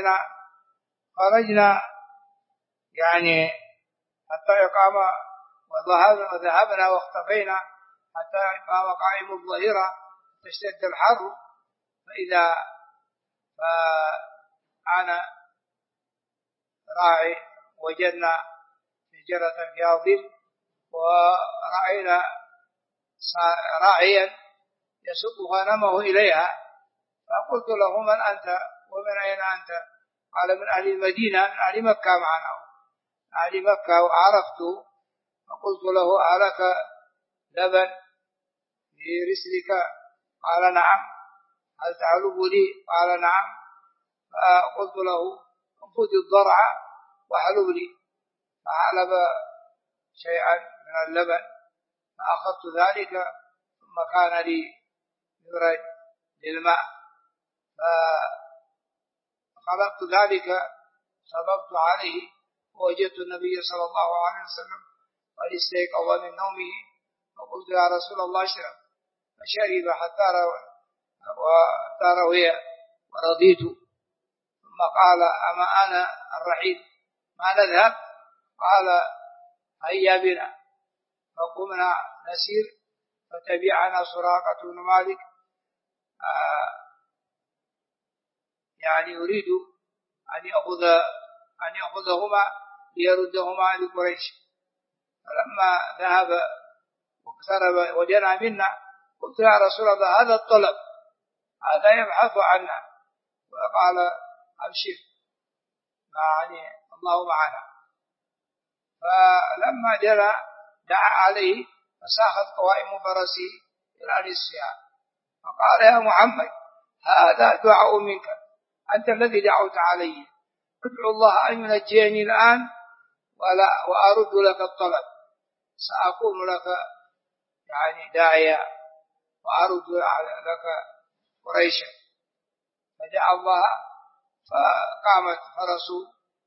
خرجنا يعني حتى يقام وذهبنا واختفينا حتى قام قائم الظهيرة تشتد الحر فإذا فأنا راعي، وجدنا شجرة في ظل، ورأينا راعيا يسوق غنمه إليها، فقلت له: من أنت ومن أين أنت؟ قال: من أهل المدينة، من أهل مكة معنا، أهل مكة. وعرفته فقلت له: ألك لبن في رسلك؟ قال: نعم. هل تعلب لي؟ قال: نعم. فقلت له: خذ الضرع واحلب لي. فحلب شيئا من اللبن، فأخذت ذلك، ثم كان لي مبرد للماء، فخلقت ذلك، صببت عليه، ووجدت النبي صلى الله عليه وسلم قد استيقظ من نومه، فقلت: يا رسول الله اشرب. فشرب حتى روي ورضيت. ثم قال: أما أنا الرحيل، ما نذهب؟ قال: هيا بنا. فقمنا نسير، فتبعنا سراقة بن مالك، يعني يريد أن يأخذهما ليردهما لقريش. فلما ذهب واقترب وجنى منا، قلت: يا رسول الله، هذا الطلب، هذا يبحث عنا. وقال: أبشر، يعني الله معنا. فلما جرى دعا عليه، فساخت قوائم فرسه إلى نصفها، فقال: يا محمد، هذا دعاء منك، أنت الذي دعوت علي، ادعو الله أن ينجيني الآن وأرد لك الطلب، سأكون لك يعني داعيا، وأرد لك قريشا. فدعا الله، فقامت فرسه،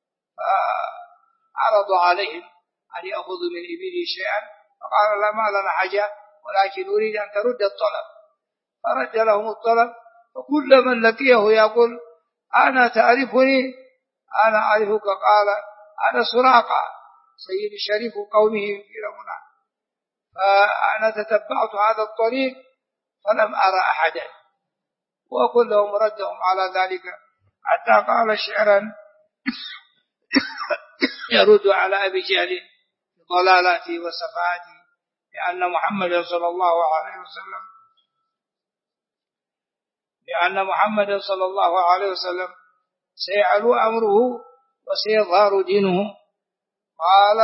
فعرض عليهم أن يأخذوا من إبله شيئا، فقال: لا، ما لنا حاجة، ولكن أريد أن ترد الطلب. فرد لهم الطلب، وكل من لقيه يقول: أنا تعرفني؟ أنا أعرفك. قال: أنا سراقة سيد شريف قومه في رمنا. فأنا تتبعت هذا الطريق فلم أرى أحدا، وكلهم ردهم على ذلك، حتى قال شعرا يرد على أبي جهل ضلالاته وسفاهته، لأن محمد صلى الله عليه وسلم سيعلو أمره وسيظهر دينه. قال: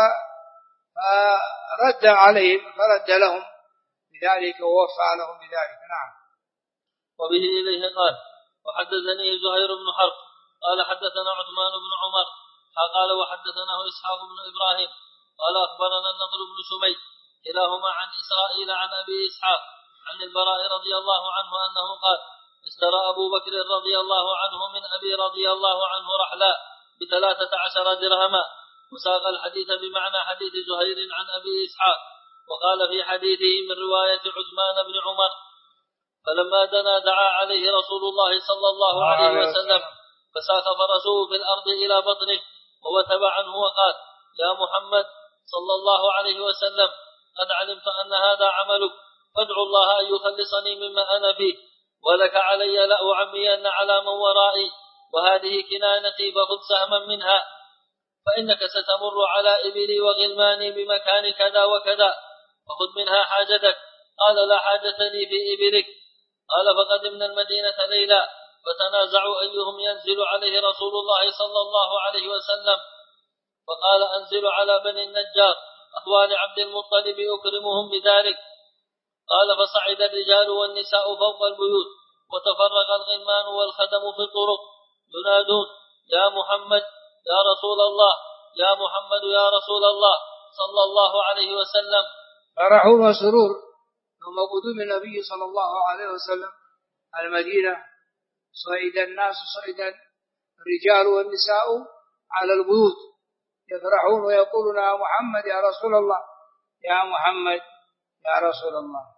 فرد عليهم، فرد لهم بذلك ووفى لهم بذلك. نعم. وبه إليه قال: وحدثني زهير بن حرب قال: حدثنا عثمان بن عمر قال: وحدثناه إسحاق بن إبراهيم قال: أخبرنا النضر بن شميد كلاهما عن إسرائيل عن أبي إسحاق عن البراء رضي الله عنه أنه قال: اشترى أبو بكر رضي الله عنه من أبي رضي الله عنه رحلا ب13 درهما. وساق الحديث بمعنى حديث زهير عن أبي إسحاق، وقال في حديثه من رواية عثمان بن عمر: فلما دنا دعا عليه رسول الله صلى الله عليه وسلم، فساق فرسه في الأرض إلى بطنه، ووثب عنه وقال: يا محمد صلى الله عليه وسلم، قد علمت أن هذا عملك، فادعو الله أن يخلصني مما أنا فيه، ولك علي لأعمين على من ورائي، وهذه كنانتي، فخذ سهما منها، فإنك ستمر على إبلي وغلماني بمكان كذا وكذا، فخذ منها حاجتك. قال: لا حاجة لي في إبلك. قال: فقدمنا المدينة ليلا، فتنازعوا أيهم ينزل عليه رسول الله صلى الله عليه وسلم، فقال: أنزل على بني النجار أخوال عبد المطلب أكرمهم بذلك. قال: فصعد الرجال والنساء فوق البيوت، وتفرق الغلمان والخدم في الطرق ينادون: يا محمد يا رسول الله، يا محمد يا رسول الله صلى الله عليه وسلم. فرح وسرور يوم قدوم النبي صلى الله عليه وسلم المدينة، صعد الناس صعدا، الرجال والنساء على البيوت يفرحون ويقولون: يا محمد يا رسول الله، يا محمد يا رسول الله.